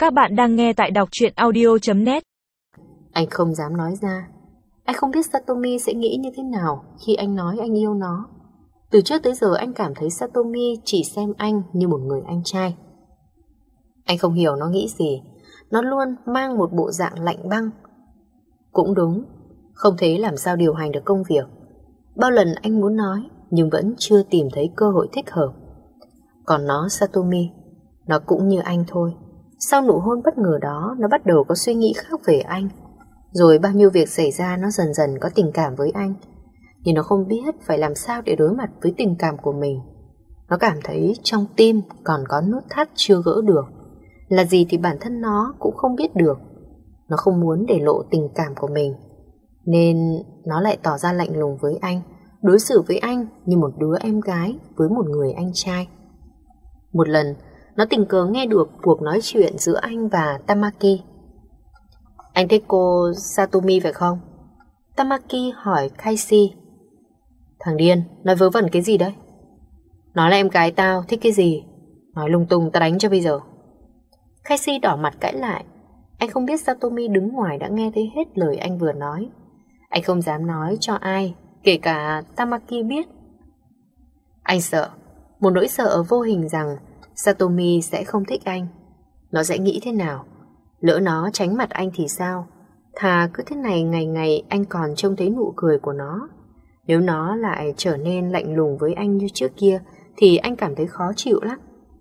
Các bạn đang nghe tại đọc truyện audio.net. Anh không dám nói ra. Anh không biết Satomi sẽ nghĩ như thế nào khi anh nói anh yêu nó. Từ trước tới giờ anh cảm thấy Satomi chỉ xem anh như một người anh trai. Anh không hiểu nó nghĩ gì. Nó luôn mang một bộ dạng lạnh băng. Cũng đúng, không thấy làm sao điều hành được công việc. Bao lần anh muốn nói nhưng vẫn chưa tìm thấy cơ hội thích hợp. Còn nó, Satomi, nó cũng như anh thôi. Sau nụ hôn bất ngờ đó, nó bắt đầu có suy nghĩ khác về anh. Rồi bao nhiêu việc xảy ra, nó dần dần có tình cảm với anh. Nhưng nó không biết phải làm sao để đối mặt với tình cảm của mình. Nó cảm thấy trong tim còn có nút thắt chưa gỡ được. Là gì thì bản thân nó cũng không biết được. Nó không muốn để lộ tình cảm của mình, nên nó lại tỏ ra lạnh lùng với anh, đối xử với anh như một đứa em gái với một người anh trai. Một lần, nó tình cờ nghe được cuộc nói chuyện giữa anh và Tamaki. Anh thích cô Satomi phải không? Tamaki hỏi Kaishi. Thằng điên, nói vớ vẩn cái gì đấy? Nó là em gái tao, thích cái gì? Nói lung tung tao đánh cho bây giờ. Kaishi đỏ mặt cãi lại. Anh không biết Satomi đứng ngoài đã nghe thấy hết lời anh vừa nói. Anh không dám nói cho ai, kể cả Tamaki biết. Anh sợ, một nỗi sợ vô hình rằng Satomi sẽ không thích anh. Nó sẽ nghĩ thế nào? Lỡ nó tránh mặt anh thì sao? Thà cứ thế này ngày ngày anh còn trông thấy nụ cười của nó. Nếu nó lại trở nên lạnh lùng với anh như trước kia thì anh cảm thấy khó chịu lắm.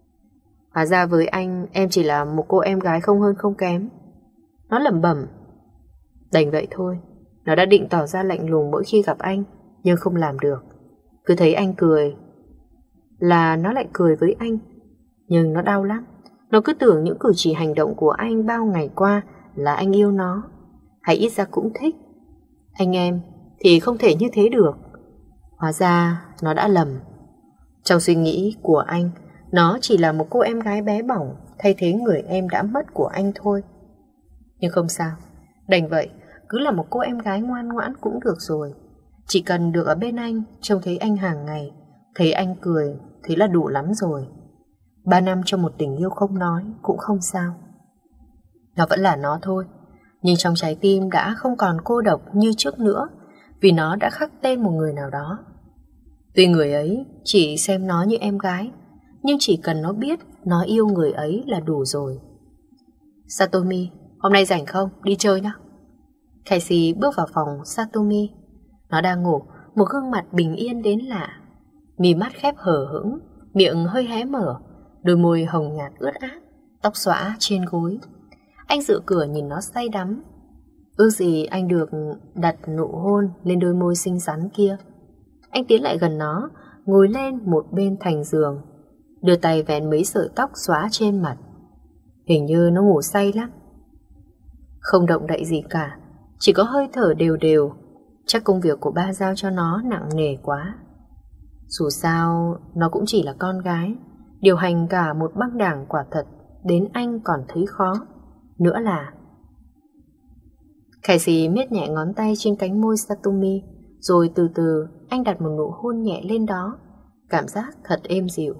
Hóa ra với anh em chỉ là một cô em gái không hơn không kém. Nó lẩm bẩm. Đành vậy thôi. Nó đã định tỏ ra lạnh lùng mỗi khi gặp anh, nhưng không làm được. Cứ thấy anh cười là nó lại cười với anh. Nhưng nó đau lắm. Nó cứ tưởng những cử chỉ hành động của anh bao ngày qua là anh yêu nó, hay ít ra cũng thích. Anh em thì không thể như thế được. Hóa ra nó đã lầm. Trong suy nghĩ của anh, nó chỉ là một cô em gái bé bỏng thay thế người em đã mất của anh thôi. Nhưng không sao, đành vậy. Cứ là một cô em gái ngoan ngoãn cũng được rồi. Chỉ cần được ở bên anh, trông thấy anh hàng ngày, thấy anh cười, thế là đủ lắm rồi. 3 năm cho một tình yêu không nói cũng không sao. Nó vẫn là nó thôi. Nhưng trong trái tim đã không còn cô độc như trước nữa, vì nó đã khắc tên một người nào đó. Tuy người ấy chỉ xem nó như em gái, nhưng chỉ cần nó biết nó yêu người ấy là đủ rồi. Satomi, hôm nay rảnh không? Đi chơi nhá. Kaishi bước vào phòng Satomi. Nó đang ngủ, một gương mặt bình yên đến lạ. Mí mắt khép hở hững, miệng hơi hé mở, đôi môi hồng nhạt ướt át, tóc xõa trên gối. Anh dựa cửa nhìn nó say đắm. Ước gì anh được đặt nụ hôn lên đôi môi xinh xắn kia. Anh tiến lại gần nó, ngồi lên một bên thành giường, đưa tay vén mấy sợi tóc xõa trên mặt. Hình như nó ngủ say lắm. Không động đậy gì cả, chỉ có hơi thở đều đều. Chắc công việc của ba giao cho nó nặng nề quá. Dù sao nó cũng chỉ là con gái, điều hành cả một băng đảng quả thật đến anh còn thấy khó. Nữa là Kaishi miết nhẹ ngón tay trên cánh môi Satomi, rồi từ từ anh đặt một nụ hôn nhẹ lên đó. Cảm giác thật êm dịu.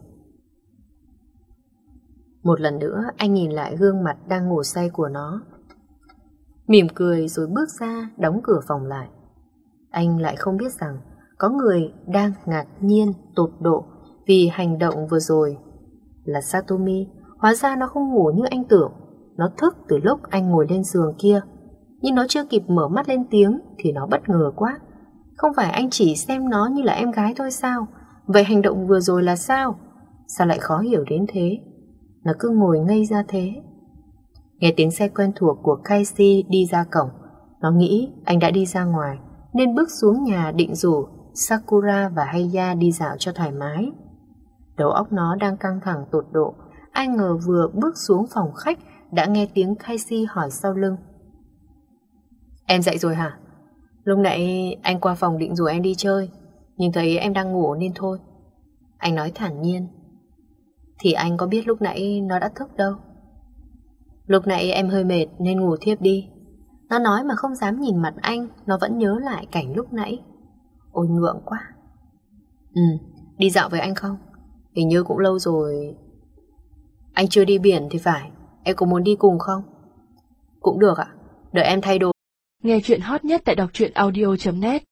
Một lần nữa anh nhìn lại gương mặt đang ngủ say của nó, mỉm cười rồi bước ra đóng cửa phòng lại. Anh lại không biết rằng có người đang ngạc nhiên tột độ vì hành động vừa rồi là Satomi. Hóa ra nó không ngủ như anh tưởng. Nó thức từ lúc anh ngồi lên giường kia. Nhưng nó chưa kịp mở mắt lên tiếng thì nó bất ngờ quá. Không phải anh chỉ xem nó như là em gái thôi sao? Vậy hành động vừa rồi là sao? Sao lại khó hiểu đến thế? Nó cứ ngồi ngây ra thế. Nghe tiếng xe quen thuộc của Kaishi đi ra cổng, nó nghĩ anh đã đi ra ngoài nên bước xuống nhà định rủ Sakura và Haya đi dạo cho thoải mái. Đầu óc nó đang căng thẳng tột độ. Ai ngờ vừa bước xuống phòng khách đã nghe tiếng Kaishi hỏi sau lưng. Em dậy rồi hả? Lúc nãy anh qua phòng định rủ em đi chơi, nhưng thấy em đang ngủ nên thôi. Anh nói thản nhiên. Thì anh có biết lúc nãy nó đã thức đâu. Lúc nãy em hơi mệt nên ngủ thiếp đi. Nó nói mà không dám nhìn mặt anh. Nó vẫn nhớ lại cảnh lúc nãy. Ôi ngượng quá. Đi dạo với anh không? Hình như cũng lâu rồi anh chưa đi biển thì phải. Em có muốn đi cùng không? Cũng được ạ, đợi em thay đồ. Nghe chuyện hot nhất tại đọc truyện audio.net